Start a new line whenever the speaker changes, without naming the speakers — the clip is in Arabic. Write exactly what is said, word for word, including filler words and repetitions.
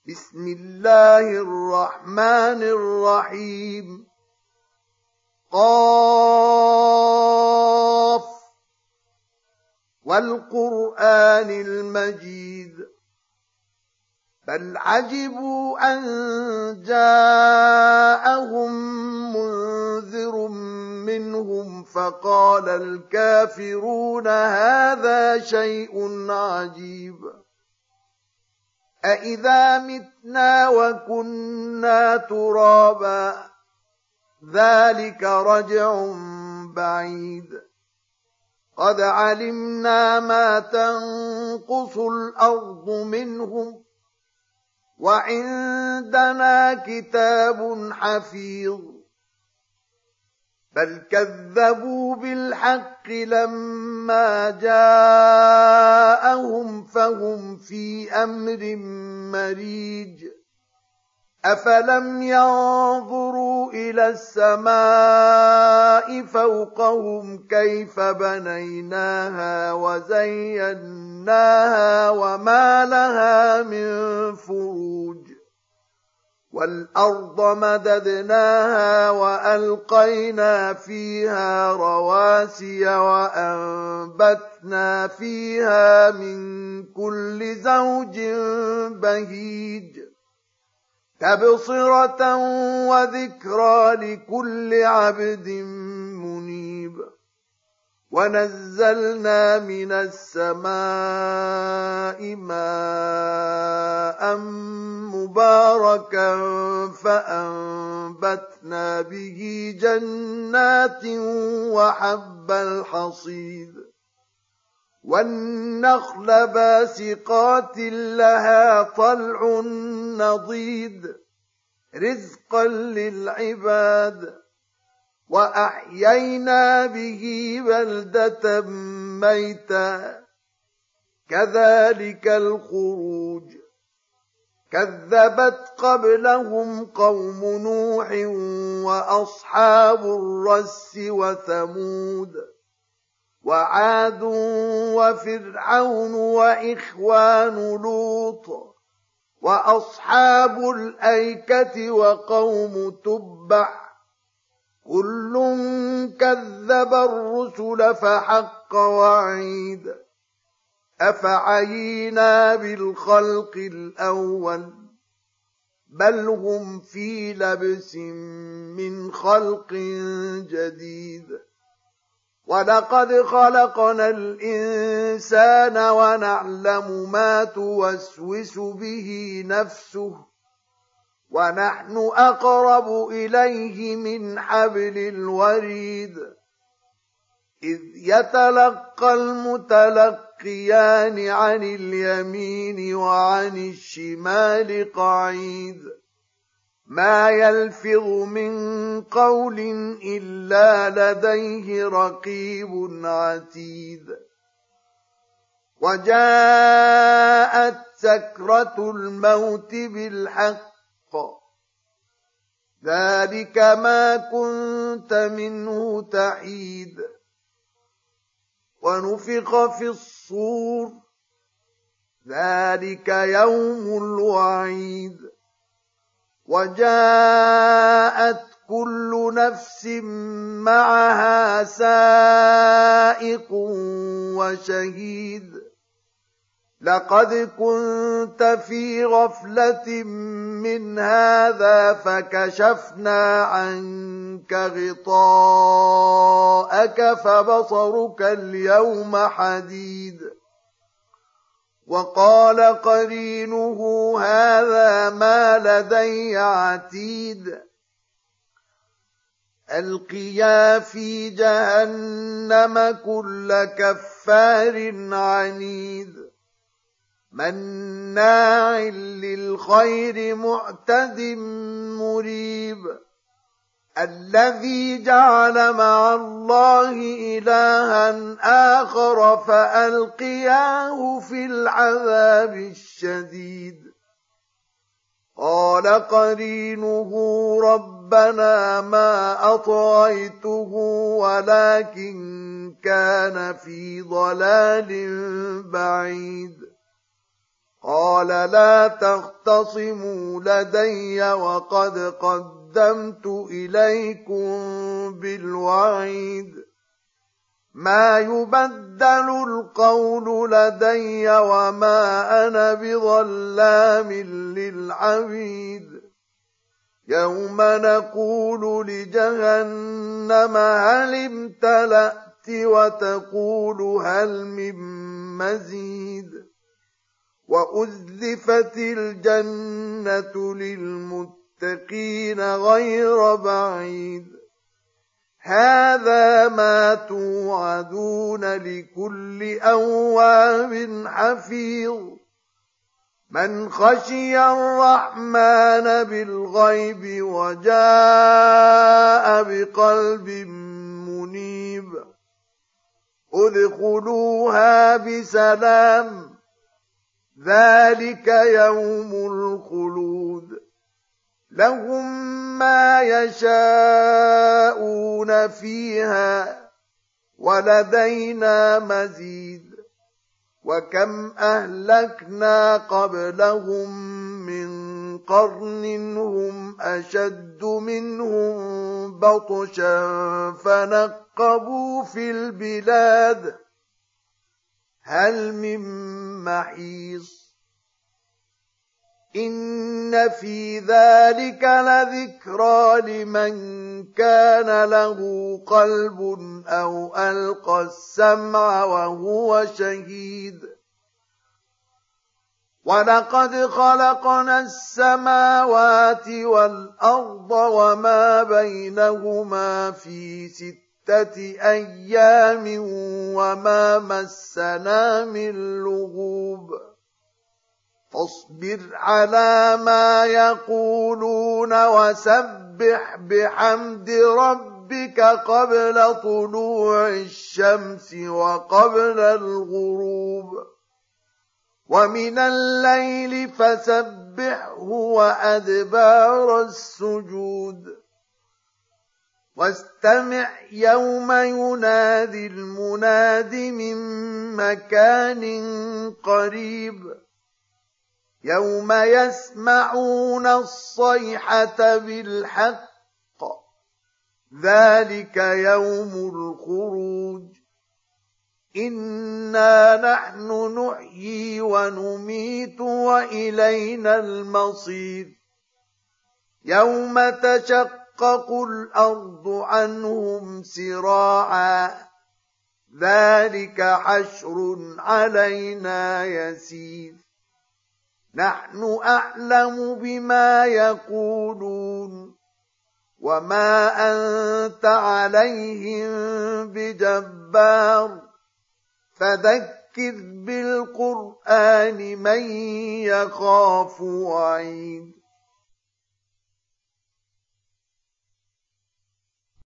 بسم الله الرحمن الرحيم. قاف والقرآن المجيد بل عجبوا أن جاءهم منذر منهم فقال الكافرون هذا شيء عجيب أإذا متنا وكنا ترابا ذلك رجع بعيد قد علمنا ما تنقص الأرض منهم وعندنا كتاب حفيظ بل كذبوا بالحق لما جاءهم فهم في أمر مريج أفلم ينظروا إلى السماء فوقهم كيف بنيناها وزيناها وما لها من فروج والأرض مددناها وألقينا فيها رواسي وأنبتنا فيها من كل زوج بهيج تبصرة وذكرى لكل عبد منيب ونزلنا من السماء ماء مباركا فأنبتنا به جنات وحب الحصيد والنخل باسقات لها طلع نضيد رزقا للعباد وأحيينا به بلدة ميتا كذلك الخروج كذبت قبلهم قوم نوح وأصحاب الرس وثمود وعاد وفرعون وإخوان لوط وأصحاب الأيكة وقوم تبع كل كذب الرسل فحق وعيد أفعينا بالخلق الأول بل هم في لبس من خلق جديد ولقد خلقنا الإنسان ونعلم ما توسوس به نفسه ونحن أقرب إليه من حبل الوريد إذ يتلقى المتلقيان عن اليمين وعن الشمال قعيد ما يلفظ من قول إلا لديه رقيب عتيد وجاءت سكرة الموت بالحق ذلك ما كنت منه تحيد ونفخ في الصور ذلك يوم الوعيد وجاءت كل نفس معها سائق وشهيد لقد كنت في غفلة من هذا فكشفنا عنك غطاءك فبصرك اليوم حديد وقال قرينه هذا ما لدي عتيد ألقيا في جهنم كل كفار عنيد مناع للخير معتد مريب الذي جعل مع الله إلها آخر فألقياه في العذاب الشديد قال قرينه ربنا ما أطغيته ولكن كان في ضلال بعيد قال لا تختصموا لدي وقد قدمت إليكم بالوعيد ما يبدل القول لدي وما أنا بظلام للعبيد يوم نقول لجهنم هل امتلأت وتقول هل من مزيد وأزلفت الجنة للمتقين غير بعيد هذا ما توعدون لكل أواب حفيظ من خشي الرحمن بالغيب وجاء بقلب منيب ادخلوها بسلام ذلك يوم الخلود لهم ما يشاءون فيها ولدينا مزيد وكم أهلكنا قبلهم من قرن هم أشد منهم بطشا فنقبوا في البلاد هل من محيص إن في ذلك لذكرى لمن كان له قلب أو ألقى السمع وهو شهيد ولقد خلقنا السماوات والأرض وما بينهما في ستة أيام وما مسنا من لغوب فاصبر على ما يقولون وسبح بحمد ربك قبل طلوع الشمس وقبل الغروب ومن الليل فسبحه وأدبار السجود واستمع يوم ينادي المناد من مكان قريب يوم يسمعون الصيحة بالحق ذلك يوم الخروج إنا نحن نحيي ونميت وإلينا المصير يوم تشقق الأرض عنهم سراعا ذلك حشر علينا يسير نحن أعلم بما يقولون وما أنت عليهم بجبار فذكر بالقرآن من يخاف وعيد